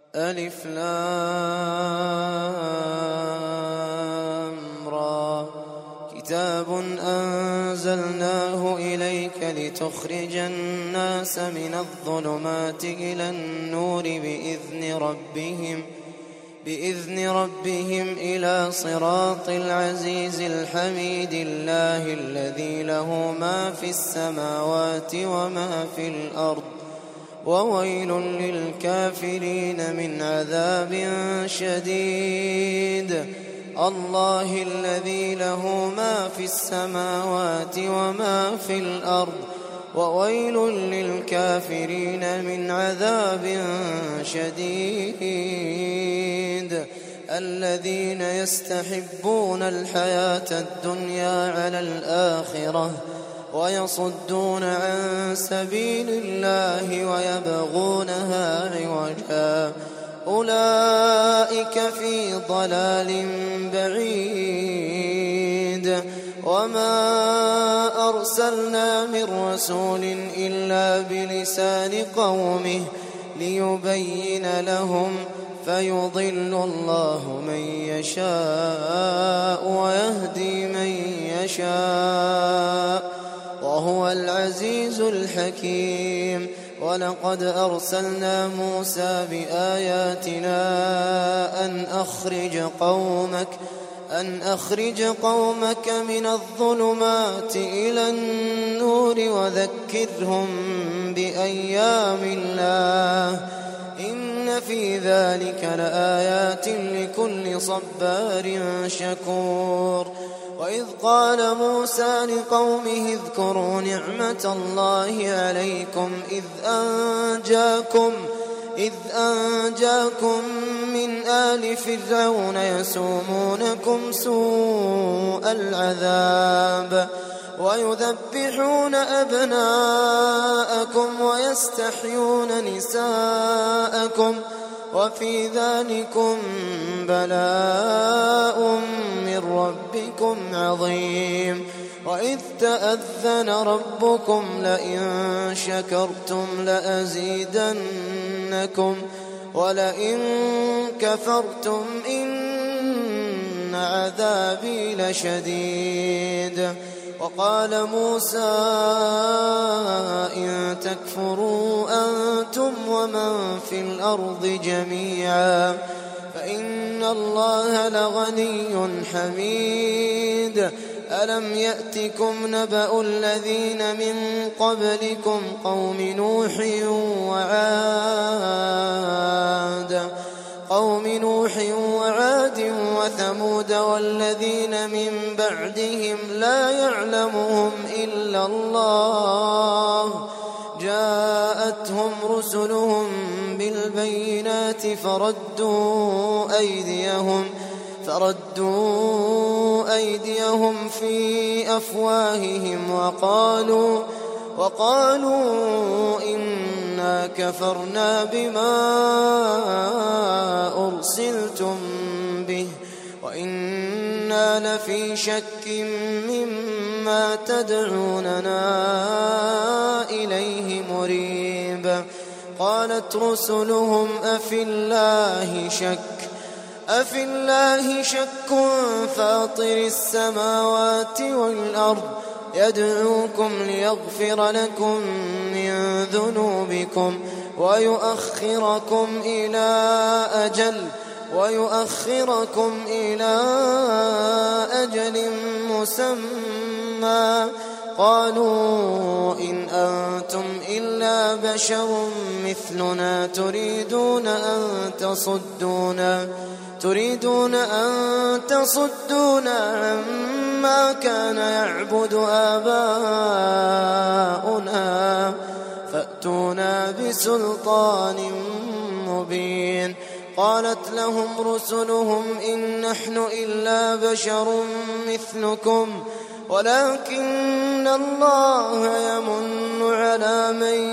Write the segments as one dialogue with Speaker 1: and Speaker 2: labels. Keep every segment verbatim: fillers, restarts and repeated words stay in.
Speaker 1: ألف لام را كتاب أنزلناه إليك لتخرج الناس من الظلمات إلى النور بإذن ربهم بإذن ربهم إلى صراط العزيز الحميد الله الذي له ما في السماوات وما في الأرض وويل للكافرين من عذاب شديد الله الذي له ما في السماوات وما في الأرض وويل للكافرين من عذاب شديد الذين يستحبون الحياة الدنيا على الآخرة ويصدون عن سبيل الله ويبغونها عوجا أولئك في ضلال بعيد وما أرسلنا من رسول إلا بلسان قومه ليبين لهم فيضل الله من يشاء ويهدي من يشاء وهو العزيز الحكيم ولقد أرسلنا موسى بآياتنا أن أخرج قومك أن أخرج قومك من الظلمات إلى النور وذكرهم بأيام الله إن في ذلك لآيات لكل صبار شكور وإذ قال موسى لقومه اذكروا نعمة الله عليكم إذ أنجاكم إذ أنجاكم من آل فرعون يسومونكم سوء العذاب ويذبحون أبناءكم ويستحيون نساءكم وفي ذلكم بلاء من ربكم عظيم وإذ تأذن ربكم لئن شكرتم لأزيدنكم ولئن كفرتم إن عذابي لشديد وقال موسى إن تكفروا أنتم ومن في الأرض جميعا فإن الله لغني حميد ألم يأتكم نبأ الذين من قبلكم قوم نوح وعاد قوم نوح وعاد وثمود والذين من بعدهم لا يعلمهم إلا الله جاءتهم رسلهم بالبينات فردوا أيديهم فردوا أيديهم في أفواههم وقالوا وقالوا إنا كفرنا بما أرسلتم به وإنا لفي شك مما تدعوننا إليه مريب قالت رسلهم أفي الله شك أفي الله شك فاطر السماوات والأرض يدعوكم ليغفر لكم من ذنوبكم ويؤخركم إلى أجل ويؤخركم إلى أجل مسمى قالوا إن أنتم إلا بشر مثلنا تريدون أن تصدونا تريدون أن تصدونا عما كان يعبد آباؤنا فأتونا بسلطان مبين قالت لهم رسلهم إن نحن إلا بشر مثلكم ولكن الله يمن على من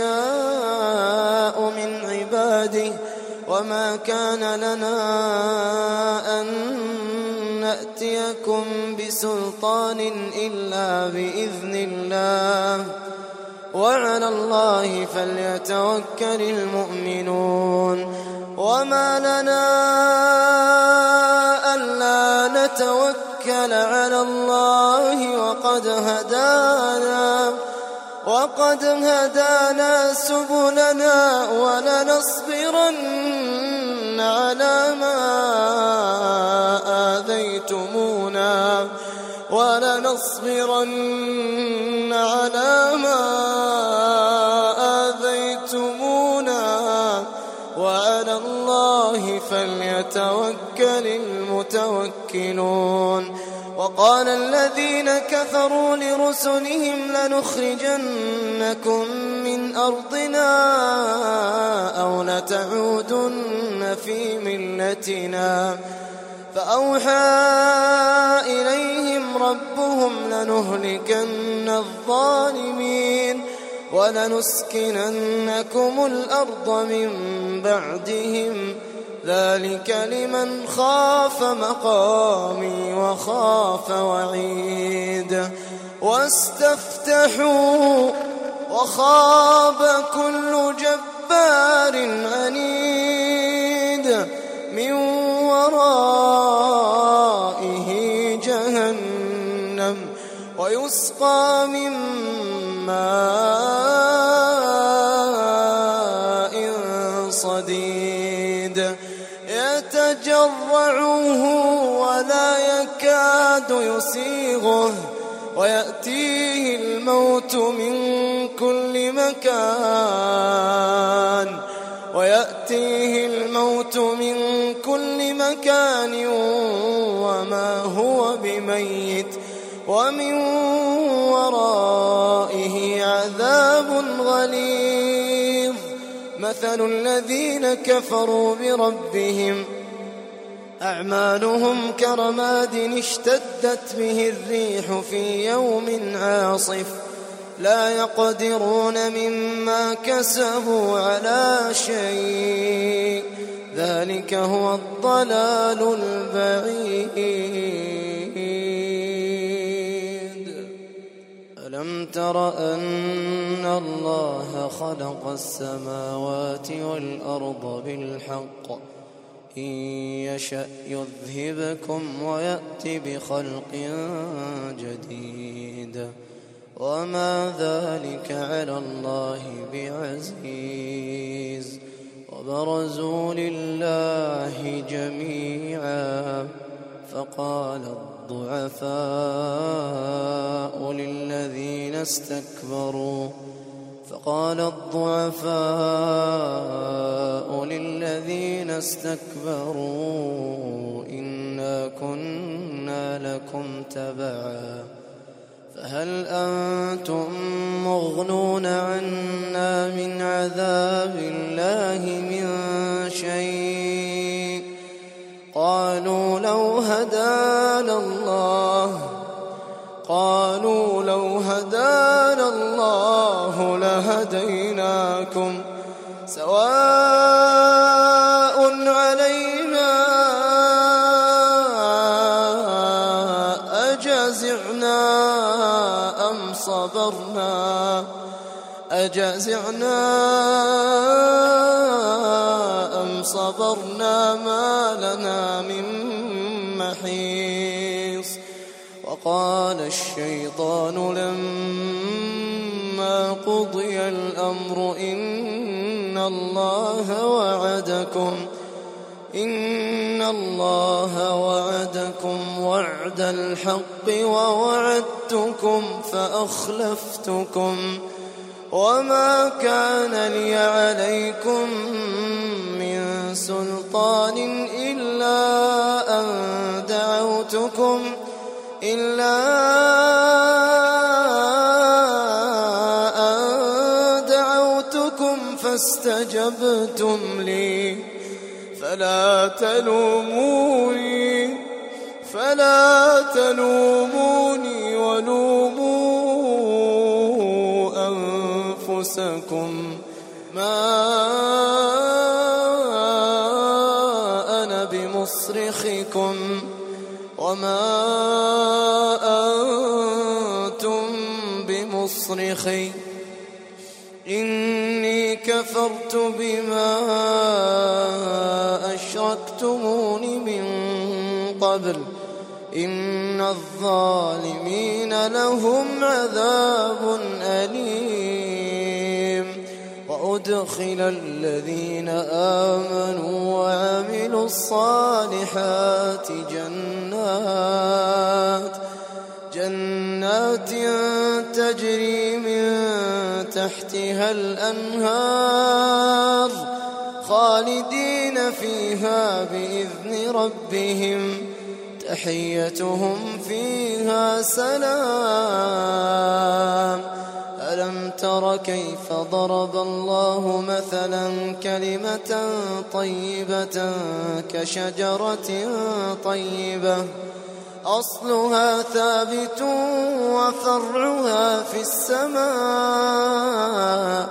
Speaker 1: يشاء من عباده وما كان لنا أن نأتيكم بسلطان إلا بإذن الله وعلى الله فليتوكل المؤمنون وما لنا ألا نتوكل على الله وقد هدانا وقد هدانا سبلنا ولنصبرن على ما آذيتمونا ولنصبرن على ما آذيتمونا وعلى الله فليتوكل المتوكلون. وقال الذين كفروا لرسلهم لنخرجنكم من أرضنا أو لتعودن في ملتنا فأوحى إليهم ربهم لنهلكن الظالمين ولنسكننكم الأرض من بعدهم ذلك لمن خاف مقامي وخاف وعيد. واستفتحوا وخاب كل جبار عنيد من ورائه جهنم ويسقى من ماء صديد يتجرعه ولا يكاد يسيغه ويأتيه الموت من كل مكان ويأتيه الموت من كل مكان وما هو بميت ومن ورائه عذاب غليظ. مثل الذين كفروا بربهم أعمالهم كرماد اشتدت به الريح في يوم عاصف لا يقدرون مما كسبوا على شيء ذلك هو الضلال البعيد. ألم تر أن الله خلق السماوات والأرض بالحق إن يشأ يذهبكم ويأتي بخلق جديد وما ذلك على الله بعزيز. وبرزوا لله جميعا فقال الضعفاء للذين استكبروا فقال الضعفاء للذين استكبروا إنا كنا لكم تبعا فهل أنتم مغنون عنا من عذاب الله من شيء قالوا لو هدانا الله قالوا لو هدانا الله لهديناكم سواء علينا أجزعنا أم صبرنا أجزعنا أم صبرنا ما لنا من محيص. وقال الشيطان لما قضي الأمر إن الله وعدكم إن الله وعدكم وعد الحق ووعدتكم فأخلفتكم وما كان لي عليكم من سلطان إلا أن دعوتكم إلا أن دعوتكم فاستجبتم لي فلا تلوموني فلا تلوموني ولوموا أنفسكم ما أنا بمصرخكم وما أنتم بمصرخي إني كفرت بما أشركتمون من قبل إن الظالمين لهم عذاب أليم وأدخل الذين آمنوا وعملوا الصالحات جنات جنات تجري من تحتها الأنهار خالدين فيها بإذن ربهم تحيتهم فيها سلام ألم تر كيف ضرب الله مثلا كلمة طيبة كشجرة طيبة أصلها ثابت وفرعها في السماء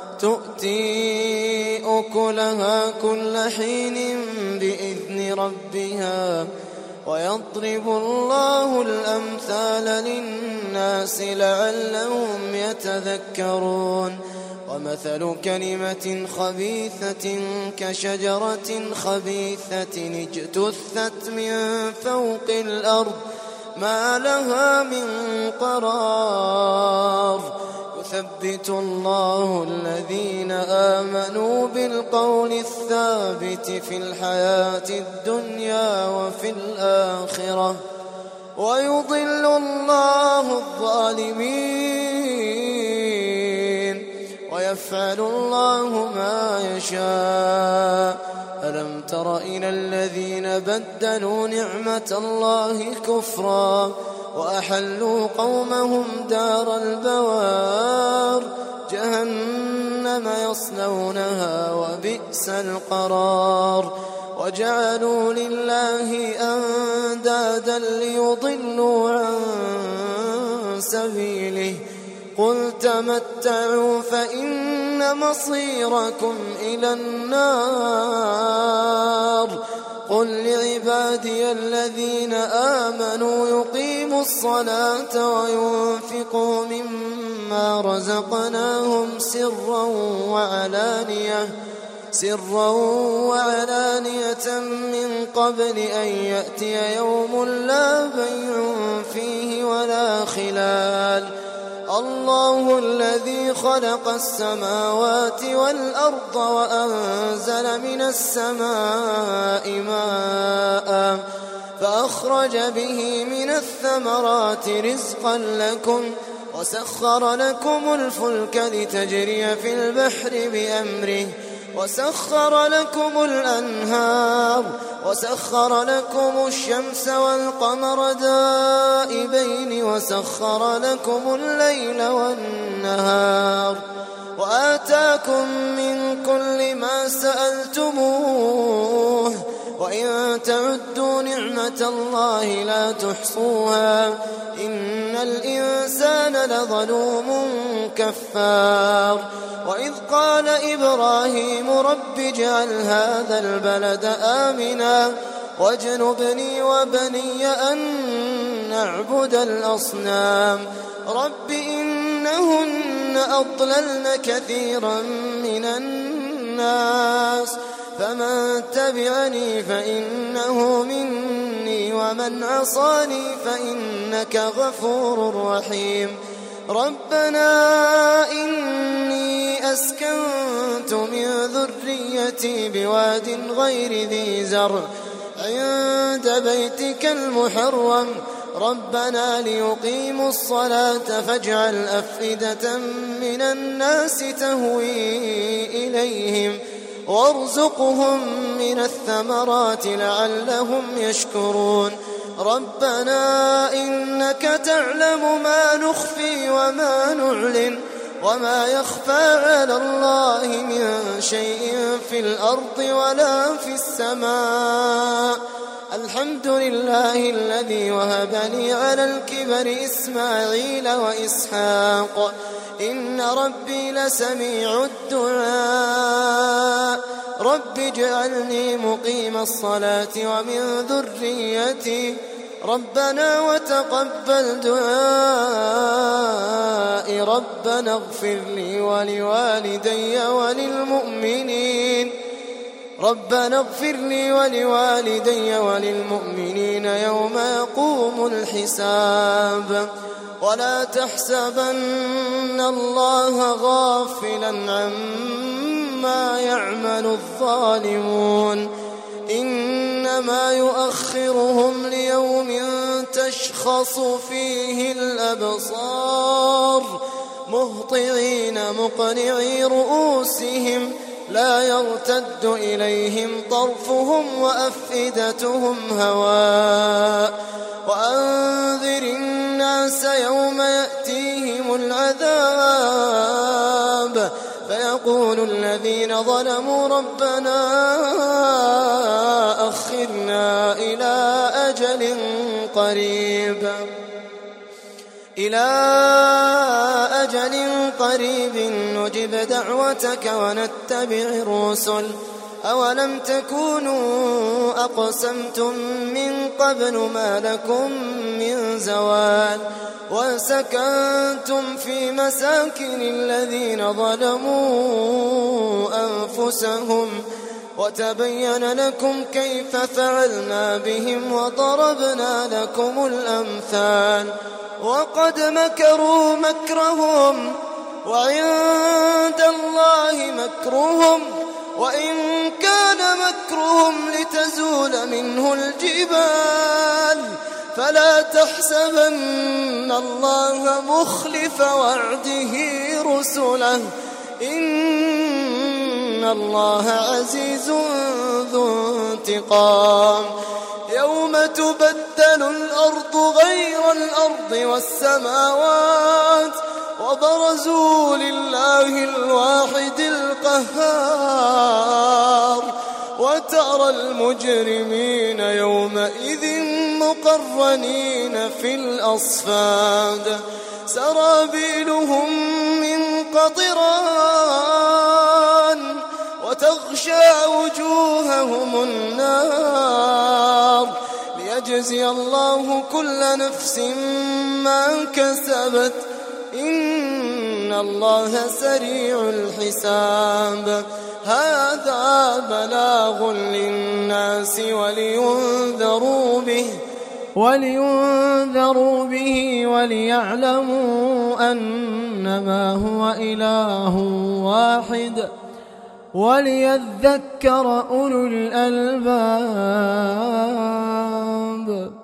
Speaker 1: تؤتي أكلها كل حين بإذن ربها ويضرب الله الأمثال للناس لعلهم يتذكرون ومثل كلمة خبيثة كشجرة خبيثة اجتثت من فوق الأرض ما لها من قرار يثبت الله الذين آمنوا بالقول الثابت في الحياة الدنيا وفي الآخرة ويضل الله الظالمين ويفعل الله ما يشاء ألم تر إلى الذين بدلوا نعمة الله كفرا وأحلوا قومهم دار البوار جهنم يصلونها وبئس القرار وجعلوا لله أندادا ليضلوا عن سبيله قل تمتعوا فإن مصيركم إلى النار قل لعبادي الذين آمنوا يقيموا الصلاة وينفقوا مما رزقناهم سرا وعلانية سرا وعلانية من قبل أن يأتي يوم لا بيع فيه ولا خلال الله الذي خلق السماوات والأرض وأنزل من السماء ماء فأخرج به من الثمرات رزقا لكم وسخر لكم الفلك لتجري في البحر بأمره وسخر لكم الأنهار وسخر لكم الشمس والقمر دائبين وسخر لكم الليل والنهار وآتاكم من كل ما سألتموه وإن تعدوا نعمة الله لا تحصوها إن الإنسان لظلوم كفار وإذ قال إبراهيم رب اجعل هذا البلد آمنا واجنبني وبني أن نعبد الأصنام رب إنهن أضللن كثيرا من الناس فمن تبعني فإنه مني ومن عصاني فإنك غفور رحيم ربنا إني أسكنت من ذريتي بواد غير ذي زرع عند بيتك المحرم ربنا ليقيموا الصلاة فاجعل أفئدة من الناس تهوي إليهم وارزقهم من الثمرات لعلهم يشكرون ربنا إنك تعلم ما نخفي وما نعلن وما يخفى على الله من شيء في الأرض ولا في السماء الحمد لله الذي وهب لي على الكبر إسماعيل وإسحاق إن ربي لسميع الدعاء رب اجعلني مقيم الصلاة ومن ذريتي ربنا وتقبل دعائي ربنا اغفر لي ولوالدي وللمؤمنين ربنا اغفر لي ولوالدي وللمؤمنين يوم يقوم الحساب ولا تحسبن الله غافلا عما يعمل الظالمون إنما يؤخرهم ليوم تشخص فيه الأبصار مهطعين مقنعي رؤوسهم لا يرتد إليهم طرفهم وأفئدتهم هواء وأنذر الناس يوم يأتيهم العذاب فيقول الذين ظلموا ربنا أخرنا إلى أجل قريب إلى أجل قريب نجب دعوتك ونتبع الرسل أولم تكونوا أقسمتم من قبل ما لكم من زوال وسكنتم في مساكن الذين ظلموا أنفسهم وتبين لكم كيف فعلنا بهم وضربنا لكم الأمثال وقد مكروا مكرهم وعند الله مكرهم وإن كان مكرهم لتزول منه الجبال فلا تحسبن الله مخلف وعده رسله إن الله عزيز ذو انتقام يوم تبدل الأرض غير الأرض والسماوات وبرزوا لله الواحد القهار وترى المجرمين يومئذ مقرنين في الأصفاد سرابيلهم من قطران وتغشى وجوههم النار ليجزي الله كل نفس ما كسبت إن الله سريع الحساب هذا بلاغ للناس ولينذروا به ولينذروا به وليعلموا أنما هو إله واحد وليذكر أولو الألباب.